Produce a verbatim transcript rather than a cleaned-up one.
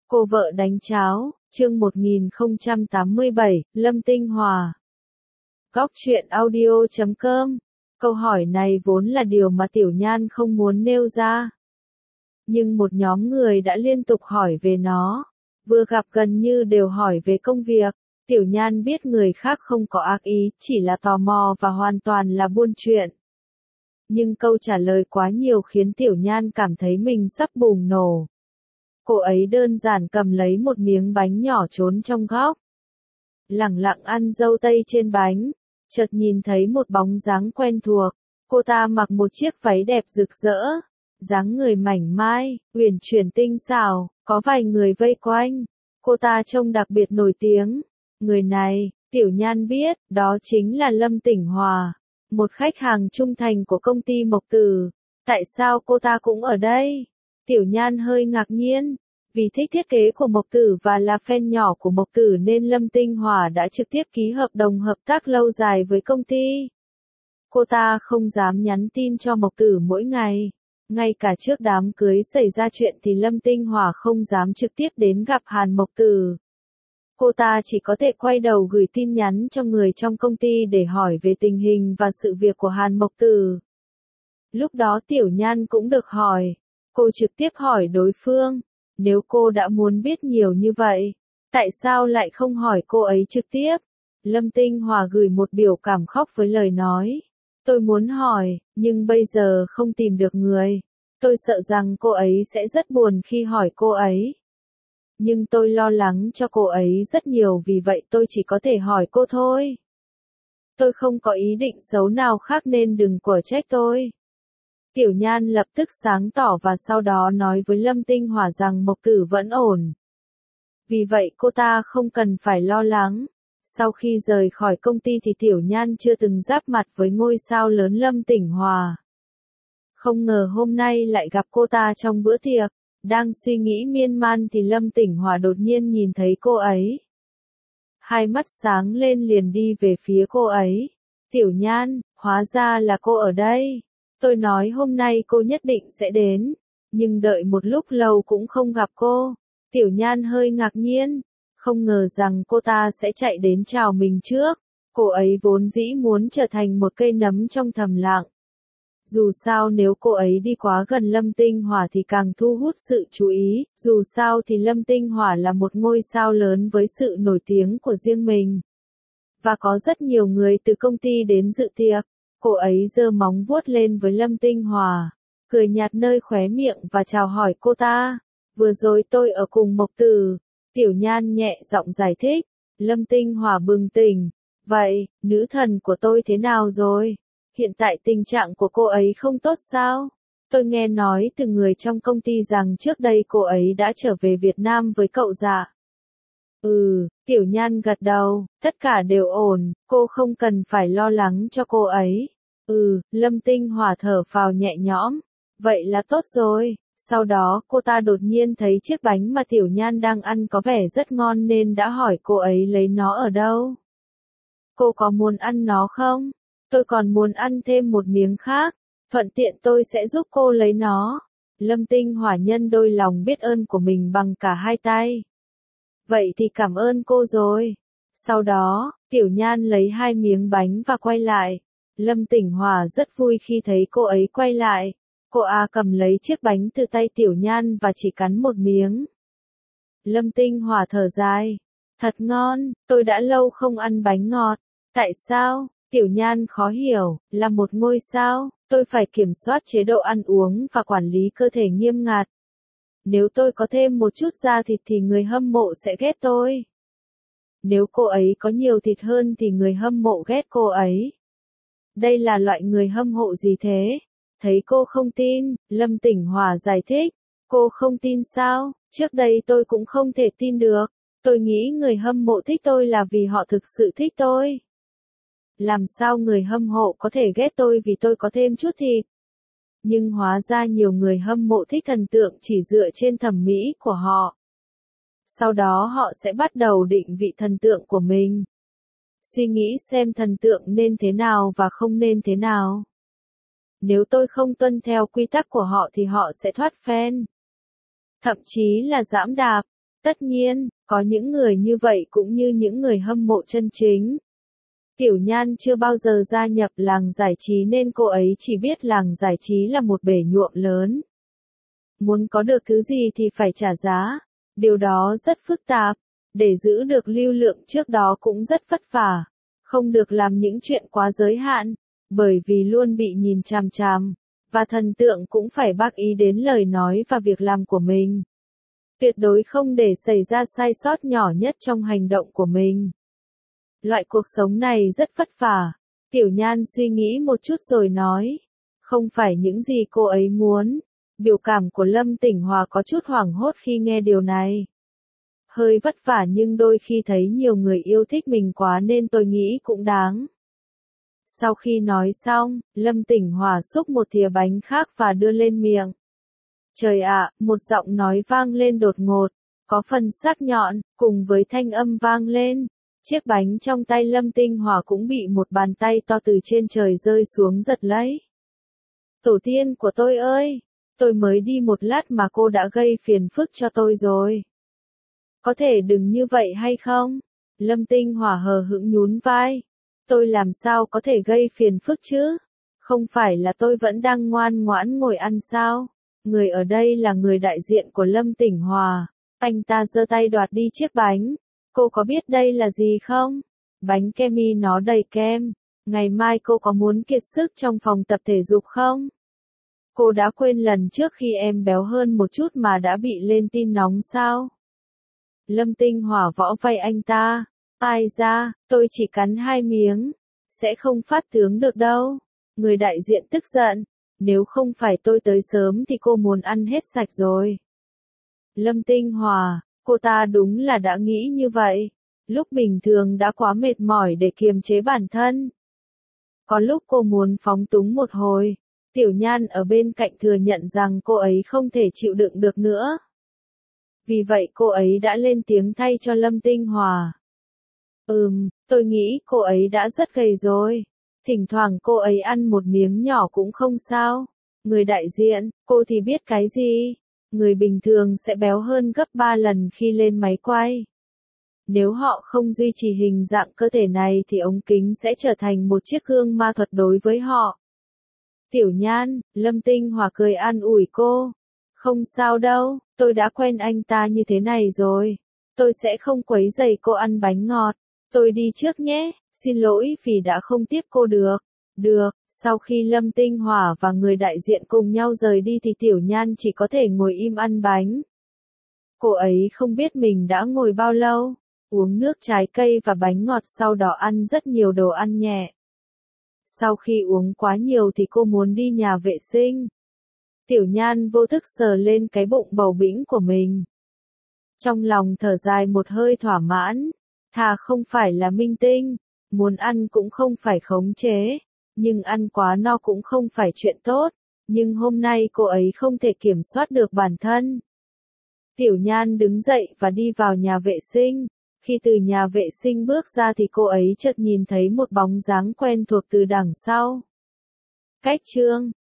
Cô vợ đánh cháo, chương một nghìn không trăm tám mươi bảy, Lâm Tinh Hòa. Góc truyện audio chấm com. Câu hỏi này vốn là điều mà Tiểu Nhan không muốn nêu ra. Nhưng một nhóm người đã liên tục hỏi về nó. Vừa gặp gần như đều hỏi về công việc. Tiểu Nhan biết người khác không có ác ý, chỉ là tò mò và hoàn toàn là buôn chuyện. Nhưng câu trả lời quá nhiều khiến Tiểu Nhan cảm thấy mình sắp bùng nổ. Cô ấy đơn giản cầm lấy một miếng bánh nhỏ trốn trong góc. Lẳng lặng ăn dâu tây trên bánh, chợt nhìn thấy một bóng dáng quen thuộc. Cô ta mặc một chiếc váy đẹp rực rỡ, dáng người mảnh mai, uyển chuyển tinh xảo, có vài người vây quanh. Cô ta trông đặc biệt nổi tiếng. Người này, Tiểu Nhan biết, đó chính là Lâm Tỉnh Hòa, một khách hàng trung thành của công ty Mộc Tử. Tại sao cô ta cũng ở đây? Tiểu Nhan hơi ngạc nhiên, vì thích thiết kế của Mộc Tử và là fan nhỏ của Mộc Tử nên Lâm Tinh Hòa đã trực tiếp ký hợp đồng hợp tác lâu dài với công ty. Cô ta không dám nhắn tin cho Mộc Tử mỗi ngày. Ngay cả trước đám cưới xảy ra chuyện thì Lâm Tinh Hòa không dám trực tiếp đến gặp Hàn Mộc Tử. Cô ta chỉ có thể quay đầu gửi tin nhắn cho người trong công ty để hỏi về tình hình và sự việc của Hàn Mộc Tử. Lúc đó Tiểu Nhan cũng được hỏi. Cô trực tiếp hỏi đối phương, nếu cô đã muốn biết nhiều như vậy, tại sao lại không hỏi cô ấy trực tiếp? Lâm Tinh Hòa gửi một biểu cảm khóc với lời nói, tôi muốn hỏi, nhưng bây giờ không tìm được người. Tôi sợ rằng cô ấy sẽ rất buồn khi hỏi cô ấy. Nhưng tôi lo lắng cho cô ấy rất nhiều vì vậy tôi chỉ có thể hỏi cô thôi. Tôi không có ý định xấu nào khác nên đừng quở trách tôi. Tiểu Nhan lập tức sáng tỏ và sau đó nói với Lâm Tinh Hòa rằng Mộc Tử vẫn ổn. Vì vậy cô ta không cần phải lo lắng. Sau khi rời khỏi công ty thì Tiểu Nhan chưa từng giáp mặt với ngôi sao lớn Lâm Tỉnh Hòa. Không ngờ hôm nay lại gặp cô ta trong bữa tiệc. Đang suy nghĩ miên man thì Lâm Tỉnh Hòa đột nhiên nhìn thấy cô ấy. Hai mắt sáng lên liền đi về phía cô ấy. Tiểu Nhan, hóa ra là cô ở đây. Tôi nói hôm nay cô nhất định sẽ đến, nhưng đợi một lúc lâu cũng không gặp cô. Tiểu Nhan hơi ngạc nhiên, không ngờ rằng cô ta sẽ chạy đến chào mình trước. Cô ấy vốn dĩ muốn trở thành một cây nấm trong thầm lặng. Dù sao nếu cô ấy đi quá gần Lâm Tinh Hòa thì càng thu hút sự chú ý, dù sao thì Lâm Tinh Hòa là một ngôi sao lớn với sự nổi tiếng của riêng mình. Và có rất nhiều người từ công ty đến dự tiệc. Cô ấy giơ móng vuốt lên với Lâm Tinh Hòa, cười nhạt nơi khóe miệng và chào hỏi cô ta. Vừa rồi tôi ở cùng Mộc Tử. Tiểu Nhan nhẹ giọng giải thích. Lâm Tinh Hòa bừng tỉnh. Vậy, nữ thần của tôi thế nào rồi? Hiện tại tình trạng của cô ấy không tốt sao? Tôi nghe nói từ người trong công ty rằng trước đây cô ấy đã trở về Việt Nam với cậu dạ. Ừ, Tiểu Nhan gật đầu, tất cả đều ổn, cô không cần phải lo lắng cho cô ấy. Ừ, Lâm Tinh Hòa thở phào nhẹ nhõm, vậy là tốt rồi. Sau đó cô ta đột nhiên thấy chiếc bánh mà Tiểu Nhan đang ăn có vẻ rất ngon nên đã hỏi cô ấy lấy nó ở đâu. Cô có muốn ăn nó không? Tôi còn muốn ăn thêm một miếng khác, thuận tiện tôi sẽ giúp cô lấy nó. Lâm Tinh Hòa nhân đôi lòng biết ơn của mình bằng cả hai tay. Vậy thì cảm ơn cô rồi. Sau đó, Tiểu Nhan lấy hai miếng bánh và quay lại. Lâm Tỉnh Hòa rất vui khi thấy cô ấy quay lại. Cô A cầm lấy chiếc bánh từ tay Tiểu Nhan và chỉ cắn một miếng. Lâm Tinh Hòa thở dài. Thật ngon, tôi đã lâu không ăn bánh ngọt. Tại sao? Tiểu Nhan khó hiểu, là một ngôi sao, tôi phải kiểm soát chế độ ăn uống và quản lý cơ thể nghiêm ngặt. Nếu tôi có thêm một chút da thịt thì người hâm mộ sẽ ghét tôi. Nếu cô ấy có nhiều thịt hơn thì người hâm mộ ghét cô ấy. Đây là loại người hâm mộ gì thế? Thấy cô không tin, Lâm Tỉnh Hòa giải thích. Cô không tin sao? Trước đây tôi cũng không thể tin được. Tôi nghĩ người hâm mộ thích tôi là vì họ thực sự thích tôi. Làm sao người hâm mộ có thể ghét tôi vì tôi có thêm chút thịt? Nhưng hóa ra nhiều người hâm mộ thích thần tượng chỉ dựa trên thẩm mỹ của họ. Sau đó họ sẽ bắt đầu định vị thần tượng của mình. Suy nghĩ xem thần tượng nên thế nào và không nên thế nào. Nếu tôi không tuân theo quy tắc của họ thì họ sẽ thoát fan. Thậm chí là giẫm đạp. Tất nhiên, có những người như vậy cũng như những người hâm mộ chân chính. Tiểu Nhan chưa bao giờ gia nhập làng giải trí nên cô ấy chỉ biết làng giải trí là một bể nhuộm lớn. Muốn có được thứ gì thì phải trả giá. Điều đó rất phức tạp. Để giữ được lưu lượng trước đó cũng rất vất vả. Không được làm những chuyện quá giới hạn, bởi vì luôn bị nhìn chằm chằm, và thần tượng cũng phải bác ý đến lời nói và việc làm của mình. Tuyệt đối không để xảy ra sai sót nhỏ nhất trong hành động của mình. Loại cuộc sống này rất vất vả. Tiểu Nhan suy nghĩ một chút rồi nói. Không phải những gì cô ấy muốn. Biểu cảm của Lâm Tỉnh Hòa có chút hoảng hốt khi nghe điều này. Hơi vất vả nhưng đôi khi thấy nhiều người yêu thích mình quá nên tôi nghĩ cũng đáng. Sau khi nói xong, Lâm Tỉnh Hòa xúc một thìa bánh khác và đưa lên miệng. Trời ạ, một giọng nói vang lên đột ngột, có phần sắc nhọn, cùng với thanh âm vang lên. Chiếc bánh trong tay Lâm Tinh Hòa cũng bị một bàn tay to từ trên trời rơi xuống giật lấy. Tổ tiên của tôi ơi, tôi mới đi một lát mà cô đã gây phiền phức cho tôi rồi. Có thể đừng như vậy hay không? Lâm Tinh Hòa hờ hững nhún vai. Tôi làm sao có thể gây phiền phức chứ? Không phải là tôi vẫn đang ngoan ngoãn ngồi ăn sao? Người ở đây là người đại diện của Lâm Tỉnh Hòa. Anh ta giơ tay đoạt đi chiếc bánh. Cô có biết đây là gì không? Bánh kemi nó đầy kem. Ngày mai cô có muốn kiệt sức trong phòng tập thể dục không? Cô đã quên lần trước khi em béo hơn một chút mà đã bị lên tin nóng sao? Lâm Tinh Hòa võ vai anh ta. Ai ra, tôi chỉ cắn hai miếng. Sẽ không phát tướng được đâu. Người đại diện tức giận. Nếu không phải tôi tới sớm thì cô muốn ăn hết sạch rồi. Lâm Tinh Hòa, cô ta đúng là đã nghĩ như vậy. Lúc bình thường đã quá mệt mỏi để kiềm chế bản thân. Có lúc cô muốn phóng túng một hồi. Tiểu Nhan ở bên cạnh thừa nhận rằng cô ấy không thể chịu đựng được nữa. Vì vậy cô ấy đã lên tiếng thay cho Lâm Tinh Hòa. Ừm, tôi nghĩ cô ấy đã rất gầy rồi. Thỉnh thoảng cô ấy ăn một miếng nhỏ cũng không sao. Người đại diện, cô thì biết cái gì? Người bình thường sẽ béo hơn gấp ba lần khi lên máy quay. Nếu họ không duy trì hình dạng cơ thể này thì ống kính sẽ trở thành một chiếc gương ma thuật đối với họ. Tiểu Nhan, Lâm Tinh Hòa cười an ủi cô. Không sao đâu, tôi đã quen anh ta như thế này rồi. Tôi sẽ không quấy rầy cô ăn bánh ngọt. Tôi đi trước nhé, xin lỗi vì đã không tiếp cô được. Được, sau khi Lâm Tinh Hòa và người đại diện cùng nhau rời đi thì Tiểu Nhan chỉ có thể ngồi im ăn bánh. Cô ấy không biết mình đã ngồi bao lâu, uống nước trái cây và bánh ngọt sau đó ăn rất nhiều đồ ăn nhẹ. Sau khi uống quá nhiều thì cô muốn đi nhà vệ sinh. Tiểu Nhan vô thức sờ lên cái bụng bầu bĩnh của mình. Trong lòng thở dài một hơi thỏa mãn. Thà không phải là minh tinh, muốn ăn cũng không phải khống chế, nhưng ăn quá no cũng không phải chuyện tốt, nhưng hôm nay cô ấy không thể kiểm soát được bản thân. Tiểu Nhan đứng dậy và đi vào nhà vệ sinh, khi từ nhà vệ sinh bước ra thì cô ấy chợt nhìn thấy một bóng dáng quen thuộc từ đằng sau. Cách chương